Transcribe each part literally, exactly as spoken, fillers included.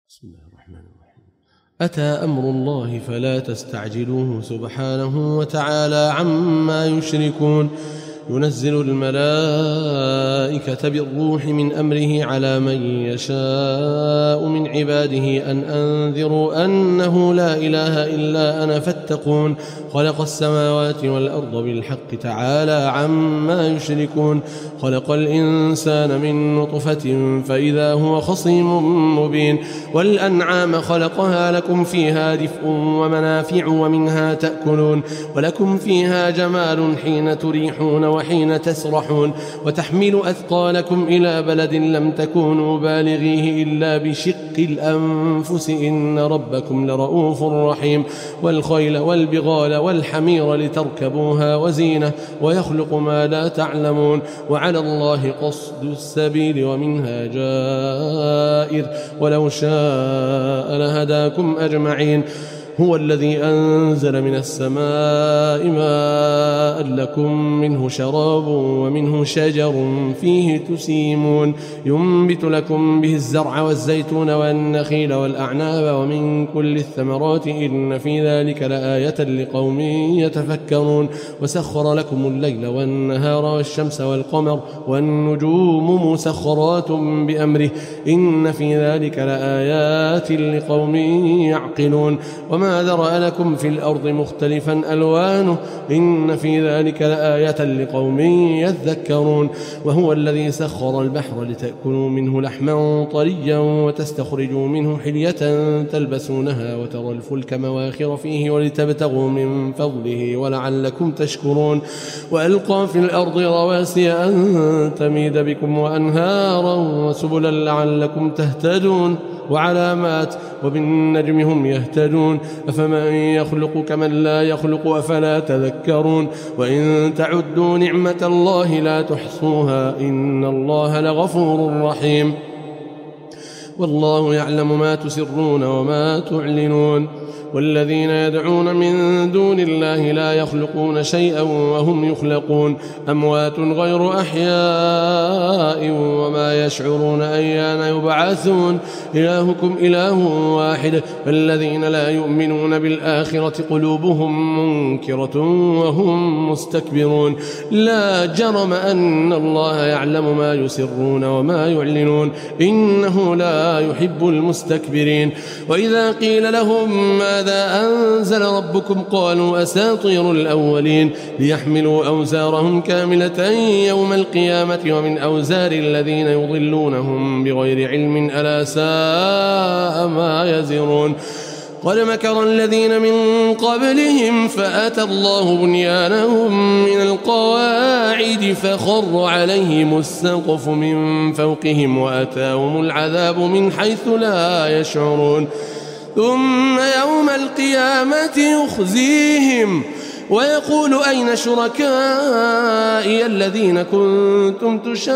بسم الله الرحمن الرحيم. أتى أمر الله فلا تستعجلوه سبحانه وتعالى عما يشركون. ينزل الملائكة بالروح من أمره على من يشاء من عباده أن أنذروا أنه لا إله إلا أنا فاتقون. خلق السماوات والأرض بالحق تعالى عما يشركون. خلق الإنسان من نطفة فإذا هو خصيم مبين. والأنعام خلقها لكم فيها دفء ومنافع ومنها تأكلون ولكم فيها جمال حين تريحون وحين تسرحون وتحمل أثقالكم إلى بلد لم تكونوا بالغيه إلا بشق الأنفس إن ربكم لرؤوف رحيم. والخيل والبغال والحمير لتركبوها وزينة ويخلق ما لا تعلمون. وعلى الله قصد السبيل ومنها جائر ولو شاء لهداكم أجمعين. هو الذي أنزل من السماء ماء لكم منه شراب ومنه شجر فيه تسيمون ينبت لكم به الزرع والزيتون والنخيل والأعناب ومن كل الثمرات إن في ذلك لآية لقوم يتفكرون. وسخر لكم الليل والنهار والشمس والقمر والنجوم مسخرات بأمره إن في ذلك لآيات لقوم يعقلون. وما ذرأ لكم في الأرض مختلفا ألوانه إن في ذلك لآية لقوم يذكرون. وهو الذي سخر البحر لتأكلوا منه لحما طريا وتستخرجوا منه حلية تلبسونها وترى الفلك مواخر فيه ولتبتغوا من فضله ولعلكم تشكرون. وألقى في الأرض رواسي أن تميد بكم وأنهارا وسبلا لعلكم تهتدون وعلامات وبالنجم هم يهتدون. أفمن يخلق كمن لا يخلق أفلا تذكرون. وإن تعدوا نعمة الله لا تحصوها إن الله لغفور رحيم. والله يعلم ما تسرون وما تعلنون. والذين يدعون من دون الله لا يخلقون شيئا وهم يخلقون أموات غير أحياء وما يشعرون أيان يبعثون. إلهكم إله واحد فالذين لا يؤمنون بالآخرة قلوبهم منكرة وهم مستكبرون. لا جرم أن الله يعلم ما يسرون وما يعلنون إنه لا يحب المستكبرين. وإذا قيل لهم ماذا أنزل ربكم قالوا أساطير الأولين ليحملوا أوزارهم كاملة يوم القيامة ومن أوزار الذين يضلونهم بغير علم ألا ساء ما يزرون. قد مكر الذين من قبلهم فأتى الله بنيانهم من القواعد فخر عليهم السقف من فوقهم وأتاهم العذاب من حيث لا يشعرون. ثم يوم القيامة يخزيهم ويقول أين شركائي الذين كنتم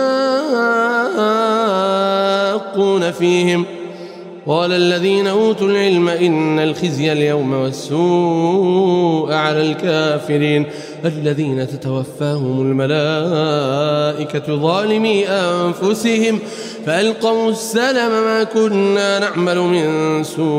تشاقون فيهم قال الذين أوتوا العلم إن الخزي اليوم والسوء على الكافرين الذين تتوفاهم الملائكة ظالمي أنفسهم فألقوا السلم ما كنا نعمل من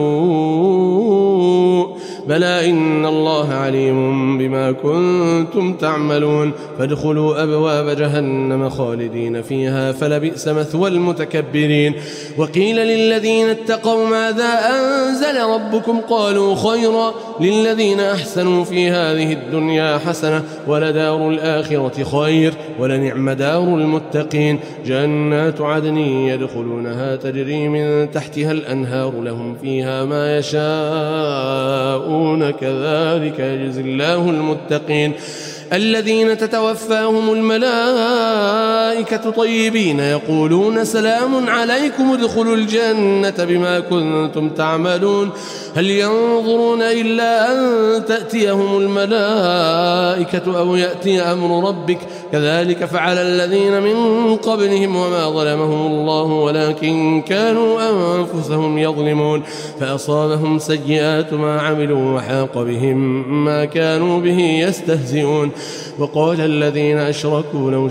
سوء بلى إن الله عليم بما كنتم تعملون. فادخلوا أبواب جهنم خالدين فيها فلبئس مثوى المتكبرين. وقيل للذين اتقوا ماذا أنزل ربكم قالوا خيرا للذين أحسنوا في هذه الدنيا حسنة ولدار الآخرة خير ولنعم دار المتقين. جنات عدن يدخلونها تجري من تحتها الأنهار لهم فيها ما يشاءون كذلك يجزي الله المتقين. الذين تتوفاهم الملائكة طيبين يقولون سلام عليكم ادخلوا الجنة بما كنتم تعملون. هل ينظرون إلا أن تأتيهم الملائكة أو يأتي أمر ربك كذلك فعل الذين من قبلهم وما ظلمهم الله ولكن كانوا أنفسهم يظلمون. فأصابهم سيئات ما عملوا وحاق بهم ما كانوا به يستهزئون. وقال الذين أشركوا لو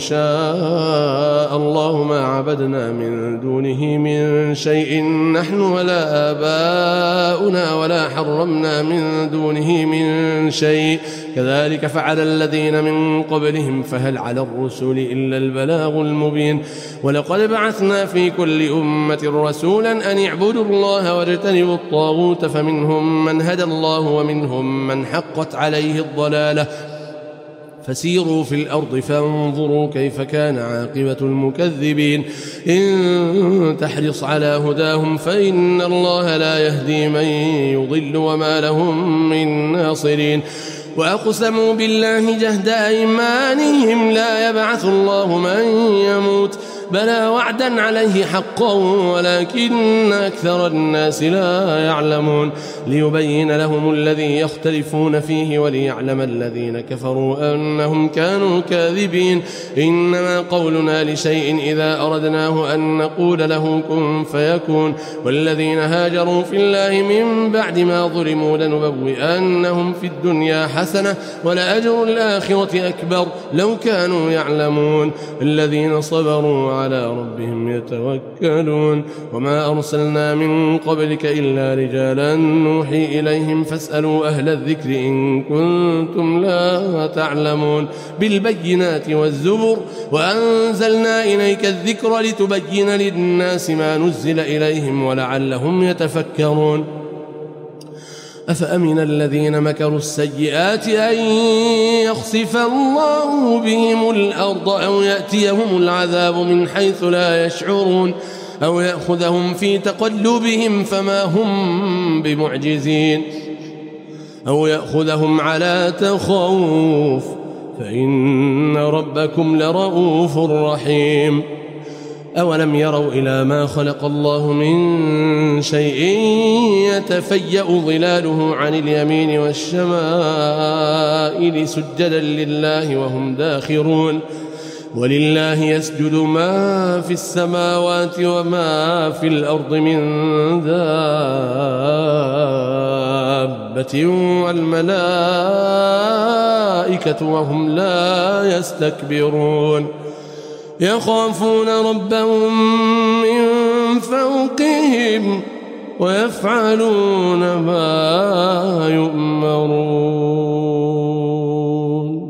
شاء الله ما عبدنا من دونه من شيء نحن ولا آباؤنا ولا حرمنا من دونه من شيء كذلك فعل الذين من قبلهم فهل على الرسل إلا البلاغ المبين ولقد بعثنا في كل أمة رسولا أن اعبدوا الله واجتنبوا الطاغوت فمنهم من هدى الله ومنهم من حقت عليه الضلالة فسيروا في الأرض فانظروا كيف كان عاقبة المكذبين إن تحرص على هداهم فإن الله لا يهدي من يضل وما لهم من ناصرين وأقسموا بالله جهد أيمانهم لا يبعث الله من يموت بلى وعدا عليه حقا ولكن أكثر الناس لا يعلمون ليبين لهم الذي يختلفون فيه وليعلم الذين كفروا أنهم كانوا كاذبين إنما قولنا لشيء إذا أردناه أن نقول له كن فيكون والذين هاجروا في الله من بعد ما ظلموا لنبوئنهم في الدنيا حسنة ولأجر الآخرة أكبر لو كانوا يعلمون الذين صبروا على ربهم يتوكلون وما أرسلنا من قبلك إلا رجالا نوحي إليهم فاسألوا أهل الذكر إن كنتم لا تعلمون بالبينات والزبر وأنزلنا إليك الذكر لتبين للناس ما نزل إليهم ولعلهم يتفكرون أفأمن الذين مكروا السيئات أن يخسف الله بهم الأرض أو يأتيهم العذاب من حيث لا يشعرون أو يأخذهم في تقلبهم فما هم بمعجزين أو يأخذهم على تخوف فإن ربكم لرؤوف رحيم أولم يروا إلى ما خلق الله من شيء يتفيأ ظلاله عن اليمين والشمائل سجدا لله وهم داخرون ولله يسجد ما في السماوات وما في الأرض من دابة والملائكة وهم لا يستكبرون يخافون ربهم من فوقهم ويفعلون ما يؤمرون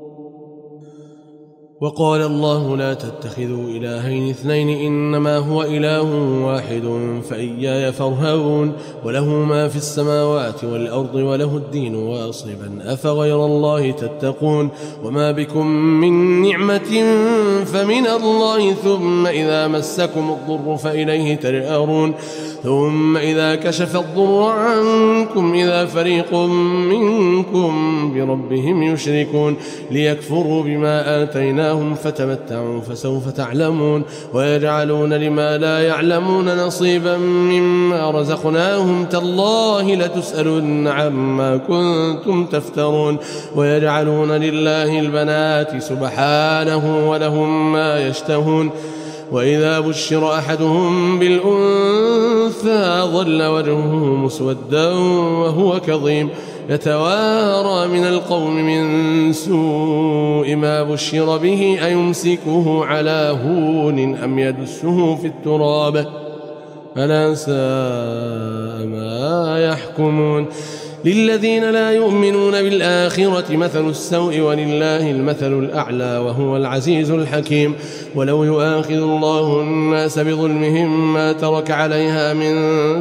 وقال الله لا تتخذوا إلهين اثنين إنما هو إله واحد فإياي فارهبون وله ما في السماوات والأرض وله الدين واصبا أفغير الله تتقون وما بكم من نعمة فمن الله ثم إذا مسكم الضر فإليه تجأرون ثم إذا كشف الضر عنكم إذا فريق منكم بربهم يشركون ليكفروا بما آتيناهم فتمتعوا فسوف تعلمون ويجعلون لما لا يعلمون نصيبا مما رزقناهم تالله لتسألن عما كنتم تفترون ويجعلون لله البنات سبحانه ولهم ما يشتهون وإذا بشر أحدهم بالأنثى ظل وجهه مسودا وهو كظيم يتوارى من القوم من سوء ما بشر به أيمسكه على هون أم يدسه في التراب ألا ساء ما يحكمون للذين لا يؤمنون بالآخرة مثل السوء ولله المثل الأعلى وهو العزيز الحكيم ولو يؤاخذ الله الناس بظلمهم ما ترك عليها من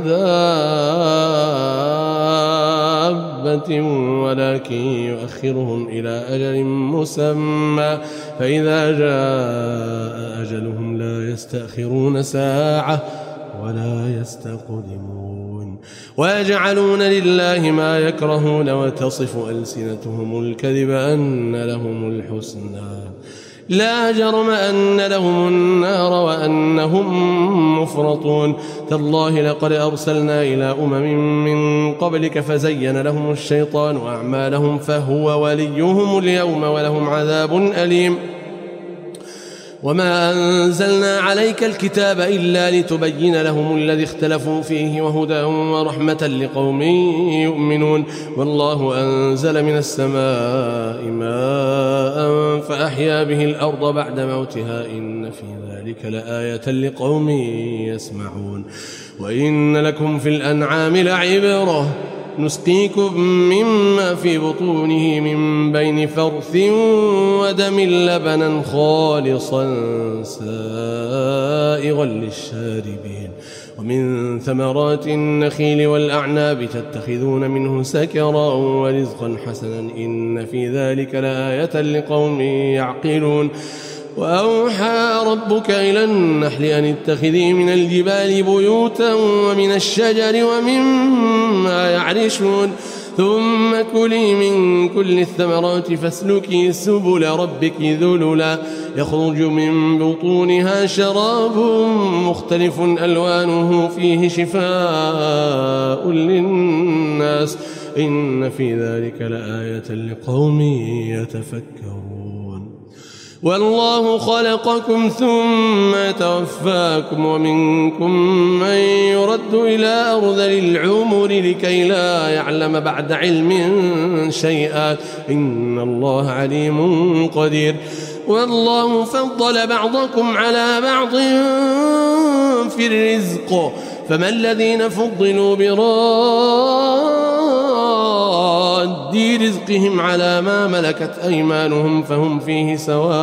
دابة ولكن يؤخرهم إلى أجل مسمى فإذا جاء أجلهم لا يستأخرون ساعة ولا يستقدمون ويجعلون لله ما يكرهون وتصف ألسنتهم الكذب أن لهم الحسنى لا جرم أن لهم النار وأنهم مفرطون تالله لقد أرسلنا إلى أمم من قبلك فزين لهم الشيطان أعمالهم فهو وليهم اليوم ولهم عذاب أليم وما أنزلنا عليك الكتاب إلا لتبين لهم الذي اختلفوا فيه وهدى ورحمة لقوم يؤمنون والله أنزل من السماء ماء فأحيا به الأرض بعد موتها إن في ذلك لآية لقوم يسمعون وإن لكم في الأنعام لعبرة نسقيكم مما في بطونه من بين فرث ودم لبنا خالصا سائغا للشاربين ومن ثمرات النخيل والأعناب تتخذون منه سكرا ورزقا حسنا إن في ذلك لآية لقوم يعقلون وأوحى ربك إلى النحل أن اتخذي من الجبال بيوتا ومن الشجر ومما يعرشون ثم كلي من كل الثمرات فاسلكي سبل ربك ذللا يخرج من بطونها شراب مختلف ألوانه فيه شفاء للناس إن في ذلك لآية لقوم يتفكرون والله خلقكم ثم يتوفاكم ومنكم من يرد إلى أرذل العمر لكي لا يعلم بعد علم شيئا إن الله عليم قدير والله فضل بعضكم على بعض في الرزق فما الذين فضلوا براد رزقهم على ما ملكت أيمانهم فهم فيه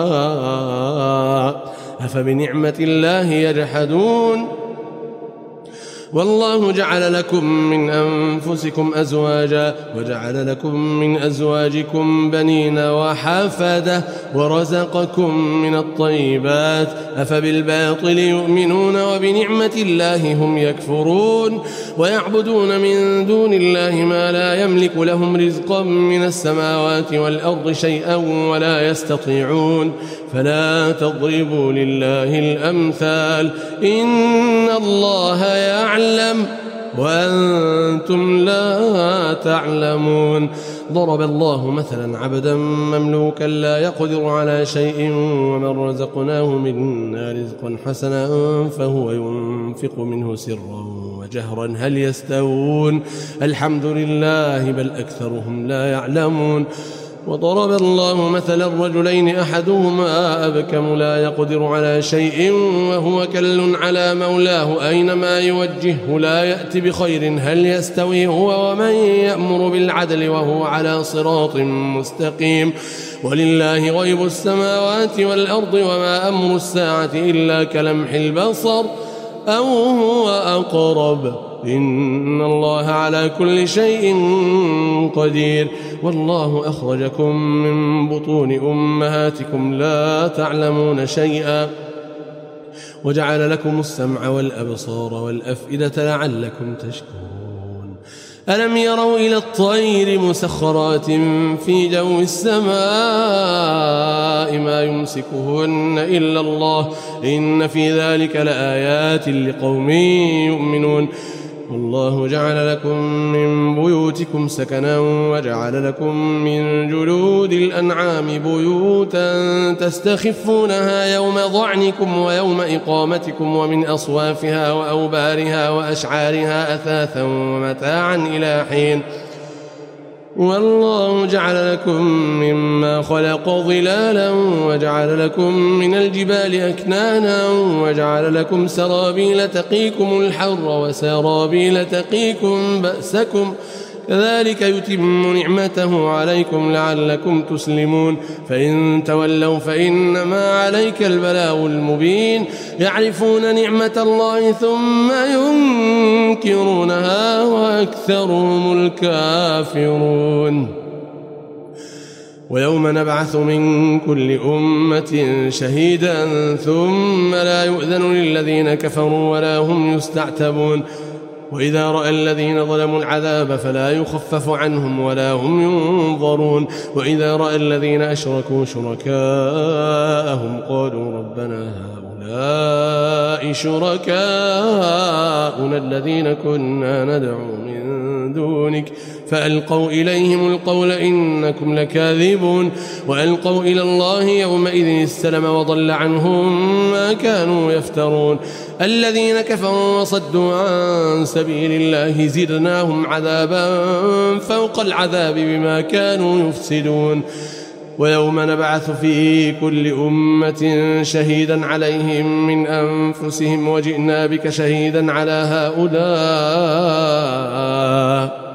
سواء أفبنعمة الله يجحدون والله جعل لكم من أنفسكم أزواجا وجعل لكم من أزواجكم بنين وحفدة ورزقكم من الطيبات أفبالباطل يؤمنون وبنعمة الله هم يكفرون ويعبدون من دون الله ما لا يملك لهم رزقا من السماوات والأرض شيئا ولا يستطيعون فلا تضربوا لله الأمثال إن الله يعلم وأنتم لا تعلمون ضرب الله مثلا عبدا مملوكا لا يقدر على شيء ومن رزقناه منا رزقا حسنا فهو ينفق منه سرا وجهرا هل يستوون الحمد لله بل أكثرهم لا يعلمون وضرب الله مثلا رجلين أحدهما أبكم لا يقدر على شيء وهو كل على مولاه أينما يوجهه لا يأتي بخير هل يستوي هو ومن يأمر بالعدل وهو على صراط مستقيم ولله غيب السماوات والأرض وما أمر الساعة إلا كلمح البصر أو هو أقرب إن الله على كل شيء قدير والله أخرجكم من بطون أمهاتكم لا تعلمون شيئا وجعل لكم السمع والأبصار والأفئدة لعلكم تشكرون ألم يروا إلى الطير مسخرات في جو السماء ما يمسكهن إلا الله إن في ذلك لآيات لقوم يؤمنون والله جعل لكم من بيوتكم سكنا وجعل لكم من جلود الأنعام بيوتا تستخفونها يوم ضعنكم ويوم إقامتكم ومن أصوافها وأوبارها وأشعارها أثاثا ومتاعا إلى حين والله جعل لكم مما خلق ظلالا وجعل لكم من الجبال أكنانا وجعل لكم سرابيل تقيكم الحر وسرابيل تقيكم بأسكم كذلك يتم نعمته عليكم لعلكم تسلمون فإن تولوا فإنما عليك البلاغ المبين يعرفون نعمة الله ثم ينكرونها وأكثرهم الكافرون ويوم نبعث من كل أمة شهيدا ثم لا يؤذن للذين كفروا ولا هم يستعتبون وإذا رأى الذين ظلموا العذاب فلا يخفف عنهم ولا هم ينظرون وإذا رأى الذين أشركوا شركاءهم قالوا ربنا هؤلاء هؤلاء شركاؤنا الذين كنا ندعو من دونك فألقوا إليهم القول إنكم لكاذبون وألقوا إلى الله يومئذ السلم وضل عنهم ما كانوا يفترون الذين كفروا وصدوا عن سبيل الله زدناهم عذابا فوق العذاب بما كانوا يفسدون ويوم نبعث في كل أمة شهيدا عليهم من أنفسهم وجئنا بك شهيدا على هؤلاء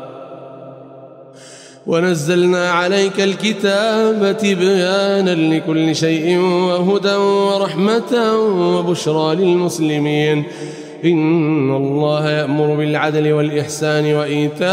ونزلنا عليك الكتاب تبيانا لكل شيء وهدى ورحمة وبشرى للمسلمين إن الله يأمر بالعدل والإحسان وإيتاء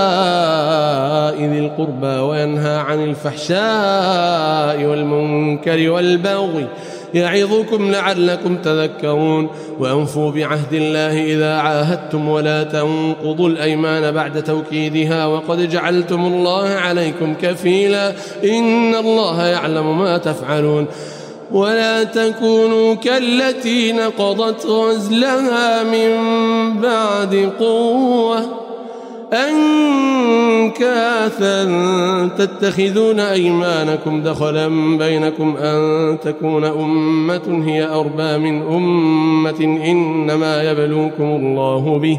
ذي القربى وينهى عن الفحشاء والمنكر والبغي يعظكم لعلكم تذكرون وأنفوا بعهد الله إذا عاهدتم ولا تنقضوا الأيمان بعد توكيدها وقد جعلتم الله عليكم كفيلا إن الله يعلم ما تفعلون ولا تكونوا كالتي نقضت غزلها من بعد قوة أنكاثا تتخذون أيمانكم دخلا بينكم أن تكون أمة هي أربى من أمة إنما يبلوكم الله به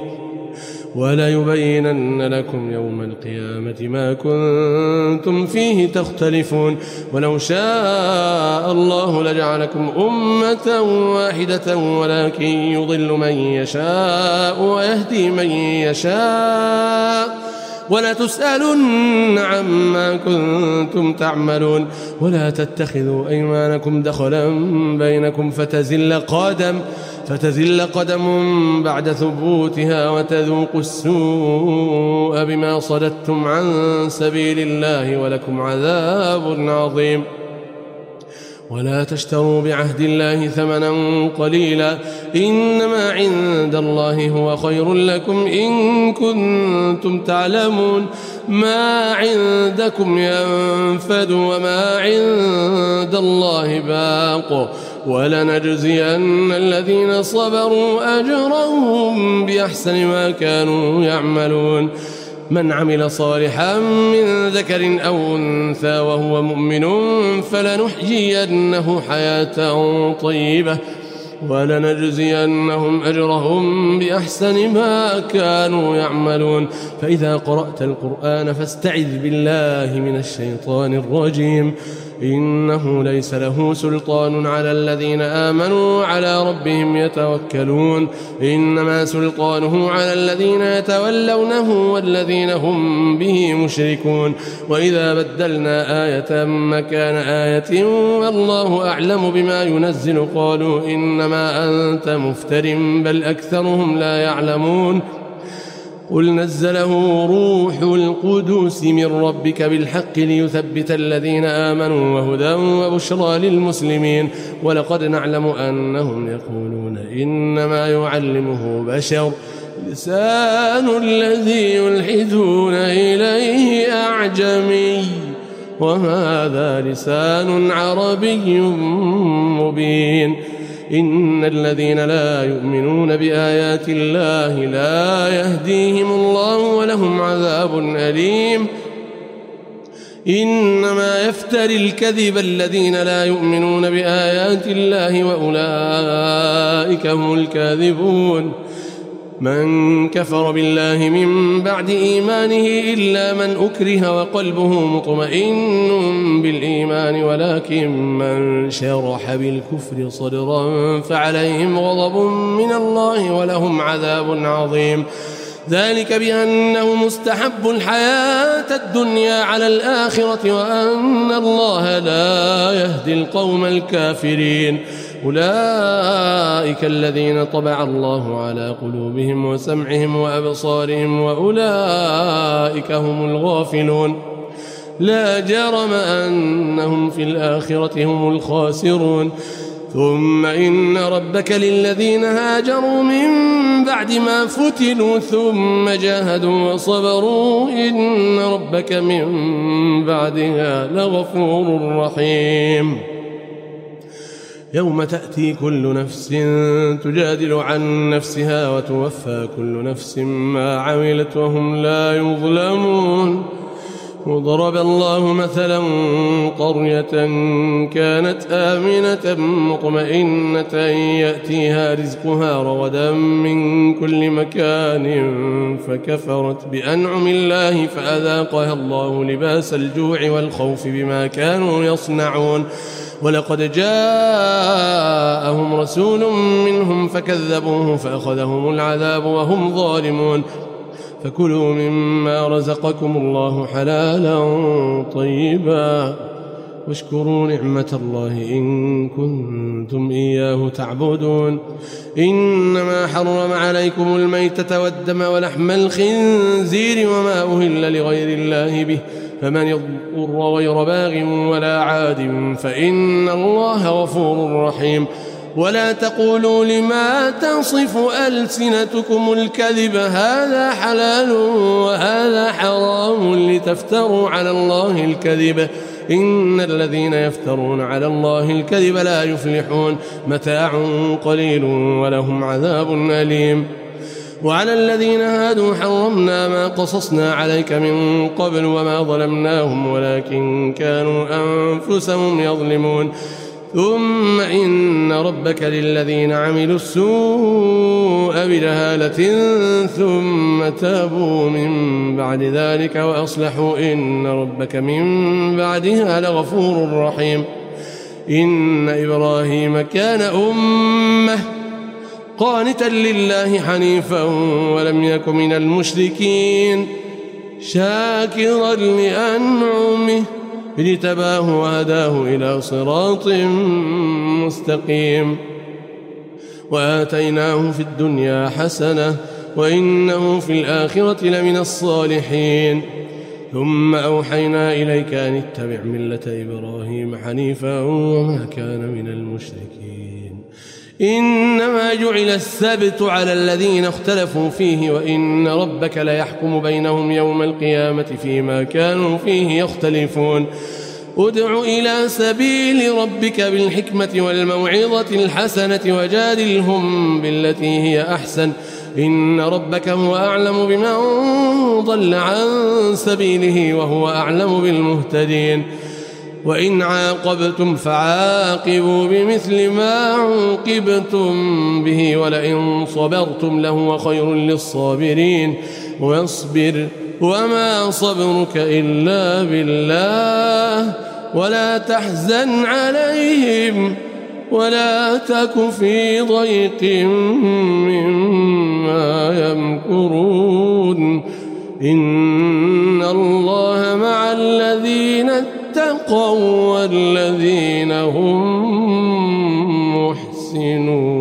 وليبينن لكم يوم القيامة ما كنتم فيه تختلفون ولو شاء الله لجعلكم أمة واحدة ولكن يضل من يشاء ويهدي من يشاء ولا تسألن عما كنتم تعملون ولا تتخذوا أيمانكم دخلا بينكم فتزل قدم فتزل قدم بعد ثبوتها وتذوقوا السوء بما صددتم عن سبيل الله ولكم عذاب عظيم ولا تشتروا بعهد الله ثمنا قليلا إنما عند الله هو خير لكم إن كنتم تعلمون ما عندكم ينفد وما عند الله باق ولنجزين الذين صبروا أجرهم بأحسن ما كانوا يعملون من عمل صالحا من ذكر أو أنثى وهو مؤمن فلنحيينه حياة طيبة ولنجزينهم أجرهم بأحسن ما كانوا يعملون فإذا قرأت القرآن فاستعذ بالله من الشيطان الرجيم إنه ليس له سلطان على الذين آمنوا على ربهم يتوكلون إنما سلطانه على الذين يتولونه والذين هم به مشركون وإذا بدلنا آية مكان آية والله أعلم بما ينزل قالوا إنما أنت مفتر بل أكثرهم لا يعلمون قل نزله روح القدس من ربك بالحق ليثبت الذين آمنوا وهدى وبشرى للمسلمين ولقد نعلم أنهم يقولون إنما يعلمه بشر لسان الذي يلحدون إليه أعجمي وهذا لسان عربي مبين إن الذين لا يؤمنون بآيات الله لا يهديهم الله ولهم عذاب أليم إنما يفتري الكذب الذين لا يؤمنون بآيات الله وأولئك هم الكاذبون من كفر بالله من بعد إيمانه إلا من أكره وقلبه مطمئن بالإيمان ولكن من شرح بالكفر صدرا فعليهم غضب من الله ولهم عذاب عظيم ذلك بأنه مستحب الحياة الدنيا على الآخرة وأن الله لا يهدي القوم الكافرين أولئك الذين طبع الله على قلوبهم وسمعهم وأبصارهم وأولئك هم الغافلون لا جرم أنهم في الآخرة هم الخاسرون ثم إن ربك للذين هاجروا من بعد ما فتنوا ثم جاهدوا وصبروا إن ربك من بعدها لغفور رحيم يوم تأتي كل نفس تجادل عن نفسها وتوفى كل نفس ما عملت وهم لا يظلمون. وضرب الله مثلا قرية كانت آمنة مطمئنة يأتيها رزقها رغدا من كل مكان فكفرت بأنعم الله فأذاقها الله لباس الجوع والخوف بما كانوا يصنعون. ولقد جاءهم رسول منهم فكذبوه فأخذهم العذاب وهم ظالمون. فكلوا مما رزقكم الله حلالا طيبا واشكروا نعمة الله إن كنتم إياه تعبدون. إنما حرم عليكم الميتة والدم ولحم الخنزير وما أهل لغير الله به فمن يضر غير باغ ولا عاد فإن الله غفور رحيم. ولا تقولوا لما تصف ألسنتكم الكذب هذا حلال وهذا حرام لتفتروا على الله الكذب إن الذين يفترون على الله الكذب لا يفلحون. متاع قليل ولهم عذاب أليم. وعلى الذين هادوا حرمنا ما قصصنا عليك من قبل وما ظلمناهم ولكن كانوا أنفسهم يظلمون. ثم إن ربك للذين عملوا السوء بجهالة ثم تابوا من بعد ذلك وأصلحوا إن ربك من بعدها لغفور رحيم. إن إبراهيم كان أمة قانتا لله حنيفا ولم يك من المشركين شاكرا لأنعمه اجتباه وهداه إلى صراط مستقيم. وآتيناه في الدنيا حسنة وإنه في الآخرة لمن الصالحين. ثم أوحينا إليك أن اتبع ملة إبراهيم حنيفا وما كان من المشركين. إنما جعل السبت على الذين اختلفوا فيه وإن ربك ليحكم بينهم يوم القيامة فيما كانوا فيه يختلفون. ادع إلى سبيل ربك بالحكمة والموعظة الحسنة وجادلهم بالتي هي أحسن إن ربك هو أعلم بمن ضل عن سبيله وهو أعلم بالمهتدين. وإن عاقبتم فعاقبوا بمثل ما عوقبتم به ولئن صبرتم لهو خير للصابرين. واصبر وما صبرك إلا بالله ولا تحزن عليهم ولا تك في ضيق مما يمكرون. إن الله مع الذين اتقوا والذين هم محسنون.